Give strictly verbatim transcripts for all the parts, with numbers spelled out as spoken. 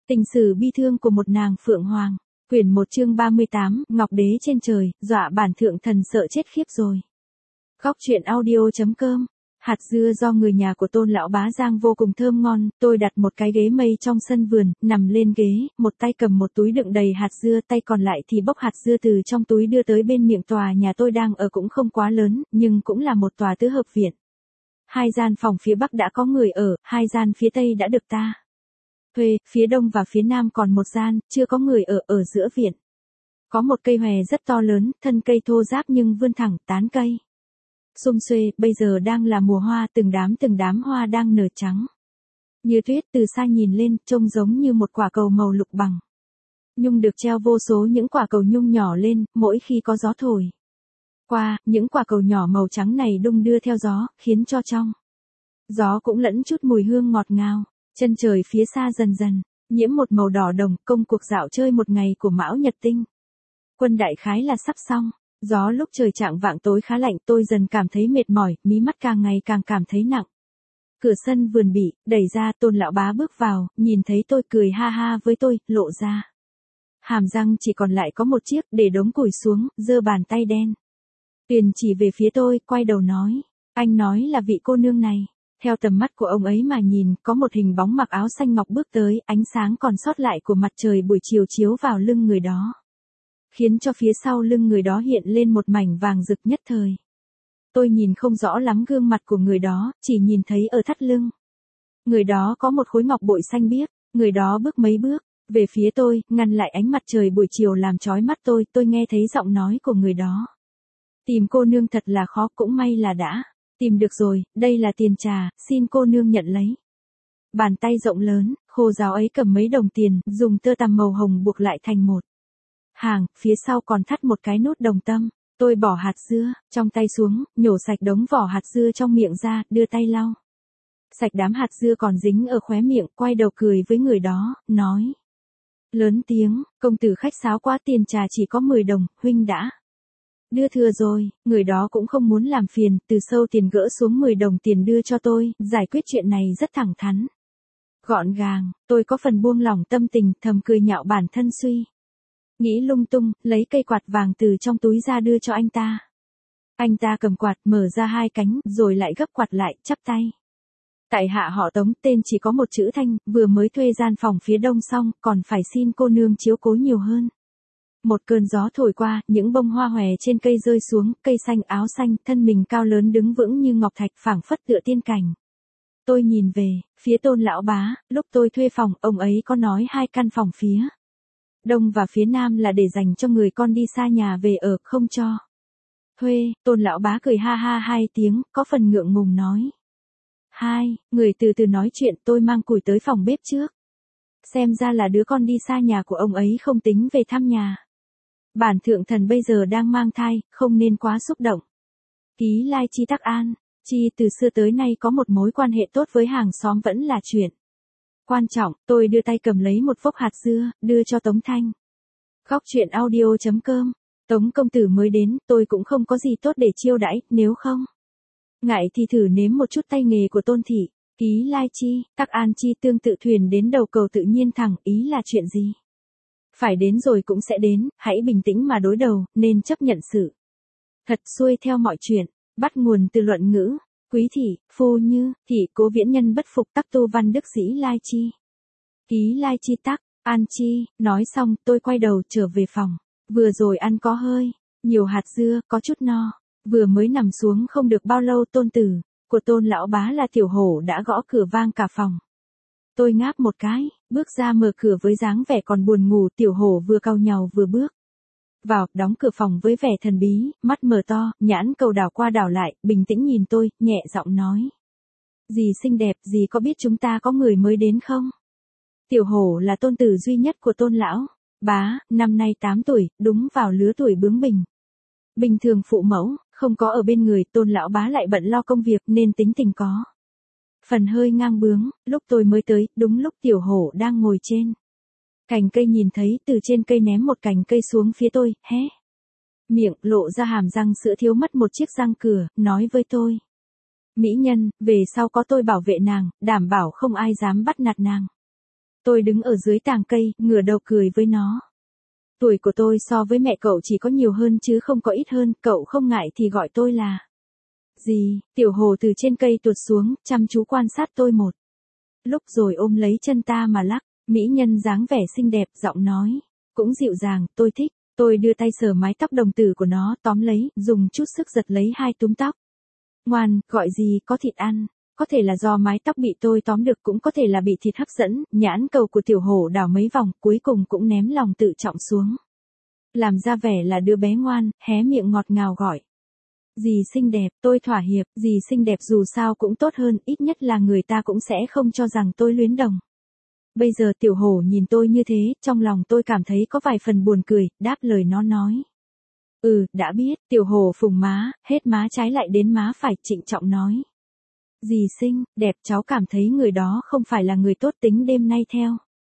Tình sử bi thương của một nàng phượng hoàng. Quyển một chương ba mươi tám, Ngọc Đế trên trời, dọa bản thượng thần sợ chết khiếp rồi. Góc truyện audio.com. Hạt dưa do người nhà của Tôn lão bá rang vô cùng thơm ngon, tôi đặt một cái ghế mây trong sân vườn, nằm lên ghế, một tay cầm một túi đựng đầy hạt dưa, tay còn lại thì bốc hạt dưa từ trong túi đưa tới bên miệng tòa nhà tôi đang ở cũng không quá lớn, nhưng cũng là một tòa tứ hợp viện. Hai gian phòng phía bắc đã có người ở, hai gian phía tây đã được ta thuê, phía đông và phía nam còn một gian, chưa có người ở, ở giữa viện. Có một cây hòe rất to lớn, thân cây thô ráp nhưng vươn thẳng, tán cây sum xuê, bây giờ đang là mùa hoa, từng đám từng đám hoa đang nở trắng như tuyết, từ xa nhìn lên, trông giống như một quả cầu màu lục bằng. Nhung được treo vô số những quả cầu nhung nhỏ lên, mỗi khi có gió thổi qua, những quả cầu nhỏ màu trắng này đung đưa theo gió, khiến cho trong gió cũng lẫn chút mùi hương ngọt ngào. Chân trời phía xa dần dần nhiễm một màu đỏ đồng, công cuộc dạo chơi một ngày của Mão Nhật Tinh Quân đại khái là sắp xong. Gió lúc trời chạng vạng tối khá lạnh, tôi dần cảm thấy mệt mỏi, mí mắt càng ngày càng cảm thấy nặng. Cửa sân vườn bị đẩy ra, Tôn lão bá bước vào, nhìn thấy tôi cười ha ha với tôi, lộ ra hàm răng chỉ còn lại có một chiếc, để đống củi xuống, giơ bàn tay đen tuyền chỉ về phía tôi, quay đầu nói, anh nói là vị cô nương này. Theo tầm mắt của ông ấy mà nhìn, có một hình bóng mặc áo xanh ngọc bước tới, ánh sáng còn sót lại của mặt trời buổi chiều chiếu vào lưng người đó, khiến cho phía sau lưng người đó hiện lên một mảnh vàng rực nhất thời. Tôi nhìn không rõ lắm gương mặt của người đó, chỉ nhìn thấy ở thắt lưng người đó có một khối ngọc bội xanh biếc. Người đó bước mấy bước về phía tôi, ngăn lại ánh mặt trời buổi chiều làm chói mắt tôi. Tôi nghe thấy giọng nói của người đó, tìm cô nương thật là khó, cũng may là đã tìm được rồi, đây là tiền trà, xin cô nương nhận lấy. Bàn tay rộng lớn, khô ráo ấy cầm mấy đồng tiền, dùng tơ tằm màu hồng buộc lại thành một hàng, phía sau còn thắt một cái nút đồng tâm. Tôi bỏ hạt dưa trong tay xuống, nhổ sạch đống vỏ hạt dưa trong miệng ra, đưa tay lau sạch đám hạt dưa còn dính ở khóe miệng, quay đầu cười với người đó, nói lớn tiếng, công tử khách sáo quá, tiền trà chỉ có mười đồng, huynh đã đưa thừa rồi. Người đó cũng không muốn làm phiền, từ sâu tiền gỡ xuống mười đồng tiền đưa cho tôi, giải quyết chuyện này rất thẳng thắn gọn gàng. Tôi có phần buông lỏng tâm tình, thầm cười nhạo bản thân suy nghĩ lung tung, lấy cây quạt vàng từ trong túi ra đưa cho anh ta. Anh ta cầm quạt, mở ra hai cánh, rồi lại gấp quạt lại, chắp tay. Tại hạ họ Tống, tên chỉ có một chữ Thanh, vừa mới thuê gian phòng phía đông xong, còn phải xin cô nương chiếu cố nhiều hơn. Một cơn gió thổi qua, những bông hoa hòe trên cây rơi xuống, cây xanh áo xanh, thân mình cao lớn đứng vững như ngọc thạch, phảng phất tựa tiên cảnh. Tôi nhìn về phía Tôn lão bá, lúc tôi thuê phòng, ông ấy có nói hai căn phòng phía đông và phía nam là để dành cho người con đi xa nhà về ở, không cho thuê. Tôn lão bá cười ha ha hai tiếng, có phần ngượng ngùng nói, hai người từ từ nói chuyện. Tôi mang củi tới phòng bếp trước. Xem ra là đứa con đi xa nhà của ông ấy không tính về thăm nhà. Bản thượng thần bây giờ đang mang thai, không nên quá xúc động. Ký Lai Chi Tắc An, Chi từ xưa tới nay có một mối quan hệ tốt với hàng xóm vẫn là chuyện quan trọng. Tôi đưa tay cầm lấy một vốc hạt dưa, đưa cho Tống Thanh. Góc truyện audio.com. Tống công tử mới đến, tôi cũng không có gì tốt để chiêu đãi, nếu không ngại thì thử nếm một chút tay nghề của Tôn thị. Ký Lai Chi, Tắc An Chi tương tự thuyền đến đầu cầu tự nhiên thẳng, ý là chuyện gì phải đến rồi cũng sẽ đến, hãy bình tĩnh mà đối đầu, nên chấp nhận sự thật xuôi theo mọi chuyện. Bắt nguồn từ luận ngữ, quý thị, phu như, thị cố viễn nhân bất phục tắc tu văn đức sĩ Lai Chi. Ký Lai Chi Tắc An Chi. Nói xong, tôi quay đầu trở về phòng. Vừa rồi ăn có hơi nhiều hạt dưa, có chút no. Vừa mới nằm xuống không được bao lâu, tôn tử của Tôn lão bá là Tiểu Hổ đã gõ cửa vang cả phòng. Tôi ngáp một cái, bước ra mở cửa với dáng vẻ còn buồn ngủ. Tiểu Hổ vừa cau nhàu vừa bước vào, đóng cửa phòng với vẻ thần bí, mắt mở to, nhãn cầu đảo qua đảo lại, bình tĩnh nhìn tôi, nhẹ giọng nói, dì xinh đẹp, dì có biết chúng ta có người mới đến không? Tiểu Hổ là tôn tử duy nhất của Tôn lão bá, năm nay tám tuổi, đúng vào lứa tuổi bướng bỉnh. Bình thường phụ mẫu không có ở bên người, Tôn lão bá lại bận lo công việc nên tính tình có phần hơi ngang bướng. Lúc tôi mới tới, đúng lúc Tiểu Hổ đang ngồi trên cành cây, nhìn thấy từ trên cây ném một cành cây xuống phía tôi, hé miệng, lộ ra hàm răng sữa thiếu mất một chiếc răng cửa, nói với tôi, mỹ nhân, về sau có tôi bảo vệ nàng, đảm bảo không ai dám bắt nạt nàng. Tôi đứng ở dưới tàng cây, ngửa đầu cười với nó. Tuổi của tôi so với mẹ cậu chỉ có nhiều hơn chứ không có ít hơn, cậu không ngại thì gọi tôi là gì. Tiểu Hồ từ trên cây tuột xuống, chăm chú quan sát tôi một lúc rồi ôm lấy chân ta mà lắc. Mỹ nhân dáng vẻ xinh đẹp, giọng nói cũng dịu dàng, tôi thích. Tôi đưa tay sờ mái tóc đồng tử của nó, tóm lấy, dùng chút sức giật lấy hai túm tóc. Ngoan, gọi gì, có thịt ăn. Có thể là do mái tóc bị tôi tóm được, cũng có thể là bị thịt hấp dẫn. Nhãn cầu của Tiểu Hổ đảo mấy vòng, cuối cùng cũng ném lòng tự trọng xuống. Làm ra vẻ là đứa bé ngoan, hé miệng ngọt ngào gọi. Dì xinh đẹp, tôi thỏa hiệp, dì xinh đẹp dù sao cũng tốt hơn, ít nhất là người ta cũng sẽ không cho rằng tôi luyến đồng. Bây giờ Tiểu Hổ nhìn tôi như thế, trong lòng tôi cảm thấy có vài phần buồn cười, đáp lời nó nói. Ừ, đã biết. Tiểu Hổ phùng má, hết má trái lại đến má phải, trịnh trọng nói. Dì xinh, đẹp, cháu cảm thấy người đó không phải là người tốt, tính đêm nay theo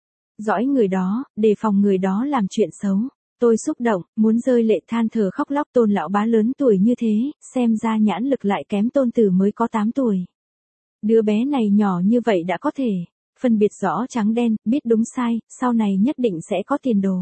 dõi người đó, đề phòng người đó làm chuyện xấu. Tôi xúc động, muốn rơi lệ than thở khóc lóc. Tôn lão bá lớn tuổi như thế, xem ra nhãn lực lại kém Tôn tử mới có tám tuổi. Đứa bé này nhỏ như vậy đã có thể phân biệt rõ trắng đen, biết đúng sai, sau này nhất định sẽ có tiền đồ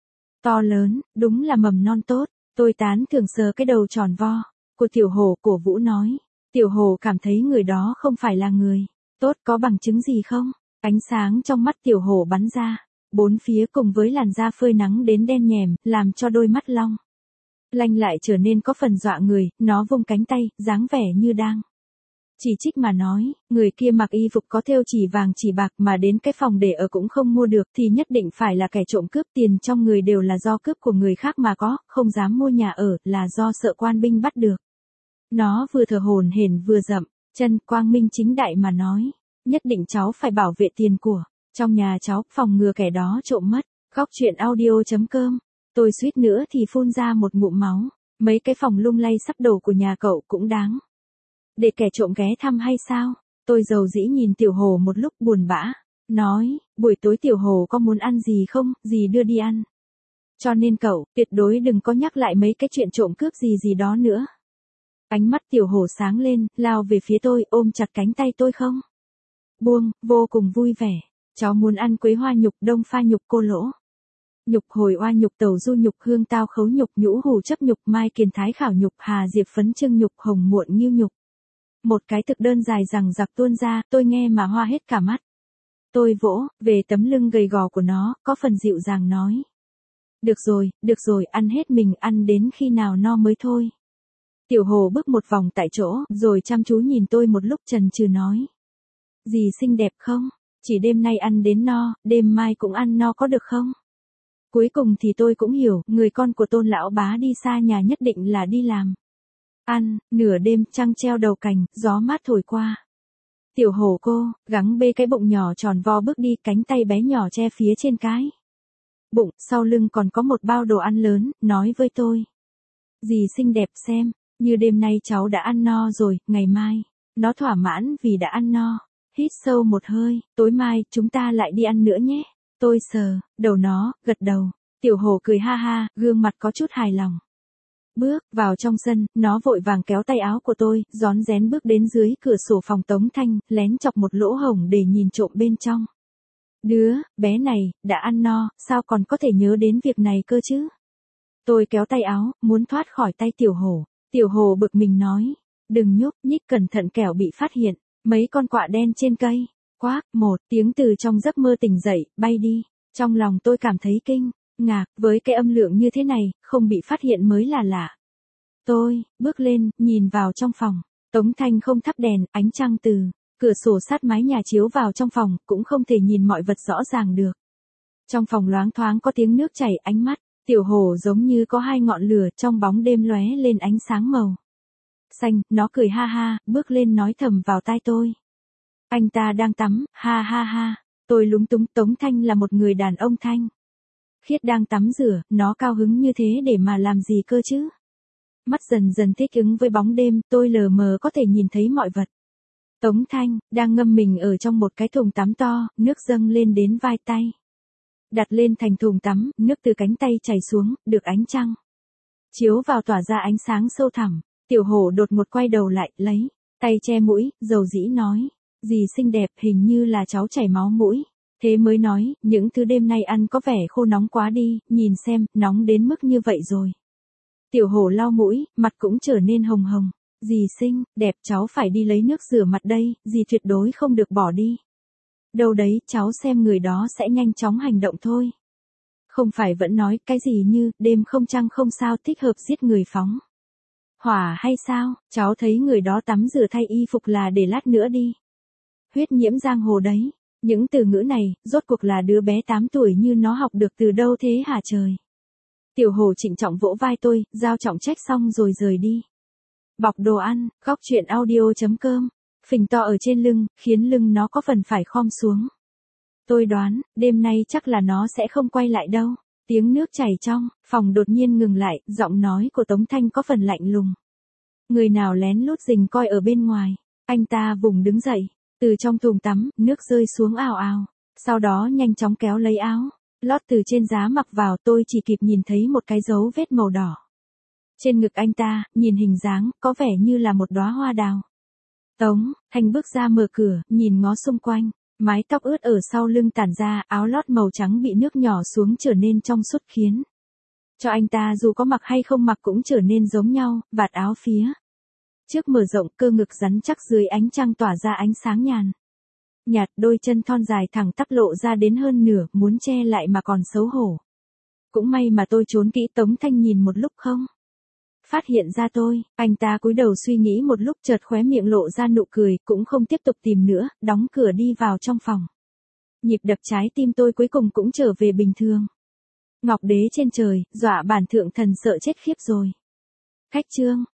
to lớn, đúng là mầm non tốt. Tôi tán thưởng sờ cái đầu tròn vo của Tiểu Hổ, cổ vũ nói. Tiểu Hổ cảm thấy người đó không phải là người tốt, có bằng chứng gì không? Ánh sáng trong mắt Tiểu Hổ bắn ra bốn phía cùng với làn da phơi nắng đến đen nhèm, làm cho đôi mắt long lanh lại trở nên có phần dọa người. Nó vung cánh tay, dáng vẻ như đang chỉ trích mà nói, người kia mặc y phục có thêu chỉ vàng chỉ bạc mà đến cái phòng để ở cũng không mua được thì nhất định phải là kẻ trộm cướp. Tiền trong người đều là do cướp của người khác mà có, không dám mua nhà ở là do sợ quan binh bắt được. Nó vừa thở hổn hển vừa dậm chân, quang minh chính đại mà nói, nhất định cháu phải bảo vệ tiền của trong nhà cháu, phòng ngừa kẻ đó trộm mất. Góc truyện audio chấm com. Tôi suýt nữa thì phun ra một ngụm máu. Mấy cái phòng lung lay sắp đổ của nhà cậu cũng đáng để kẻ trộm ghé thăm hay sao? Tôi dầu dĩ nhìn Tiểu Hổ một lúc buồn bã, nói, buổi tối Tiểu Hổ có muốn ăn gì không, dì đưa đi ăn. Cho nên cậu, tuyệt đối đừng có nhắc lại mấy cái chuyện trộm cướp gì gì đó nữa. Ánh mắt Tiểu Hổ sáng lên, lao về phía tôi, ôm chặt cánh tay tôi không buông, vô cùng vui vẻ. Cháu muốn ăn quế hoa nhục, đông pha nhục, cô lỗ nhục, hồi oa nhục, tàu du nhục, hương tao khấu nhục, nhũ hủ chấp nhục, mai kiền thái khảo nhục, hà diệp phấn trưng nhục, hồng muộn nghiêu nhục. Một cái thực đơn dài rằng giặc tuôn ra, tôi nghe mà hoa hết cả mắt. Tôi vỗ về tấm lưng gầy gò của nó, có phần dịu dàng nói. Được rồi, được rồi, ăn hết mình, ăn đến khi nào no mới thôi. Tiểu Hồ bước một vòng tại chỗ, rồi chăm chú nhìn tôi một lúc chần chừ nói. Dì xinh đẹp không? Chỉ đêm nay ăn đến no, đêm mai cũng ăn no có được không? Cuối cùng thì tôi cũng hiểu, người con của Tôn lão bá đi xa nhà nhất định là đi làm ăn. Nửa đêm, trăng treo đầu cành, gió mát thổi qua. Tiểu Hổ cô, gắng bê cái bụng nhỏ tròn vo bước đi, cánh tay bé nhỏ che phía trên cái bụng, sau lưng còn có một bao đồ ăn lớn, nói với tôi. Dì xinh đẹp xem, như đêm nay cháu đã ăn no rồi, ngày mai, nó thỏa mãn vì đã ăn no. Hít sâu một hơi, tối mai, chúng ta lại đi ăn nữa nhé. Tôi sờ đầu nó, gật đầu. Tiểu Hổ cười ha ha, gương mặt có chút hài lòng. Bước vào trong sân, nó vội vàng kéo tay áo của tôi, rón rén bước đến dưới cửa sổ phòng Tống Thanh, lén chọc một lỗ hổng để nhìn trộm bên trong. Đứa bé này đã ăn no, sao còn có thể nhớ đến việc này cơ chứ? Tôi kéo tay áo, muốn thoát khỏi tay Tiểu Hổ. Tiểu Hổ bực mình nói, đừng nhúc nhích, cẩn thận kẻo bị phát hiện. Mấy con quạ đen trên cây. Quác, một tiếng từ trong giấc mơ tỉnh dậy, bay đi. Trong lòng tôi cảm thấy kinh ngạc, với cái âm lượng như thế này, không bị phát hiện mới là lạ. Tôi bước lên, nhìn vào trong phòng. Tống Thanh không thắp đèn, ánh trăng từ cửa sổ sát mái nhà chiếu vào trong phòng, cũng không thể nhìn mọi vật rõ ràng được. Trong phòng loáng thoáng có tiếng nước chảy, ánh mắt Tiểu Hổ giống như có hai ngọn lửa trong bóng đêm lóe lên ánh sáng màu xanh. Nó cười ha ha, bước lên nói thầm vào tai tôi. Anh ta đang tắm, ha ha ha. Tôi lúng túng. Tống Thanh là một người đàn ông thanh khiết đang tắm rửa, nó cao hứng như thế để mà làm gì cơ chứ? Mắt dần dần thích ứng với bóng đêm, tôi lờ mờ có thể nhìn thấy mọi vật. Tống Thanh đang ngâm mình ở trong một cái thùng tắm to, nước dâng lên đến vai tay. Đặt lên thành thùng tắm, nước từ cánh tay chảy xuống, được ánh trăng chiếu vào tỏa ra ánh sáng sâu thẳm. Tiểu Hổ đột ngột quay đầu lại, lấy tay che mũi, dầu dĩ nói. Dì xinh đẹp, hình như là cháu chảy máu mũi. Thế mới nói, những thứ đêm nay ăn có vẻ khô nóng quá đi, nhìn xem, nóng đến mức như vậy rồi. Tiểu hổ lau mũi, mặt cũng trở nên hồng hồng. Dì xinh, đẹp, cháu phải đi lấy nước rửa mặt đây, dì tuyệt đối không được bỏ đi. Đâu đấy, cháu xem người đó sẽ nhanh chóng hành động thôi. Không phải vẫn nói cái gì như, đêm không trăng không sao thích hợp giết người phóng hỏa hay sao, cháu thấy người đó tắm rửa thay y phục là để lát nữa đi. Huyết nhiễm giang hồ đấy. Những từ ngữ này, rốt cuộc là đứa bé tám tuổi như nó học được từ đâu thế hả trời. Tiểu hổ trịnh trọng vỗ vai tôi, giao trọng trách xong rồi rời đi. Bọc đồ ăn, góc chuyện audio.com, phình to ở trên lưng, khiến lưng nó có phần phải khom xuống. Tôi đoán, đêm nay chắc là nó sẽ không quay lại đâu. Tiếng nước chảy trong, phòng đột nhiên ngừng lại, giọng nói của Tống Thanh có phần lạnh lùng. Người nào lén lút rình coi ở bên ngoài, anh ta vùng đứng dậy, từ trong thùng tắm, nước rơi xuống ào ào. Sau đó nhanh chóng kéo lấy áo, lót từ trên giá mặc vào, tôi chỉ kịp nhìn thấy một cái dấu vết màu đỏ. Trên ngực anh ta, nhìn hình dáng, có vẻ như là một đóa hoa đào. Tống Thanh bước ra mở cửa, nhìn ngó xung quanh, mái tóc ướt ở sau lưng tản ra, áo lót màu trắng bị nước nhỏ xuống trở nên trong suốt khiến cho anh ta dù có mặc hay không mặc cũng trở nên giống nhau, vạt áo phía trước mở rộng, cơ ngực rắn chắc dưới ánh trăng tỏa ra ánh sáng nhàn nhạt, đôi chân thon dài thẳng tắp lộ ra đến hơn nửa, muốn che lại mà còn xấu hổ. Cũng may mà tôi trốn kỹ, Tống Thanh nhìn một lúc không phát hiện ra tôi, anh ta cúi đầu suy nghĩ một lúc, chợt khóe miệng lộ ra nụ cười, cũng không tiếp tục tìm nữa, đóng cửa đi vào trong phòng. Nhịp đập trái tim tôi cuối cùng cũng trở về bình thường. Ngọc đế trên trời, dọa bản thượng thần sợ chết khiếp rồi. Cách chương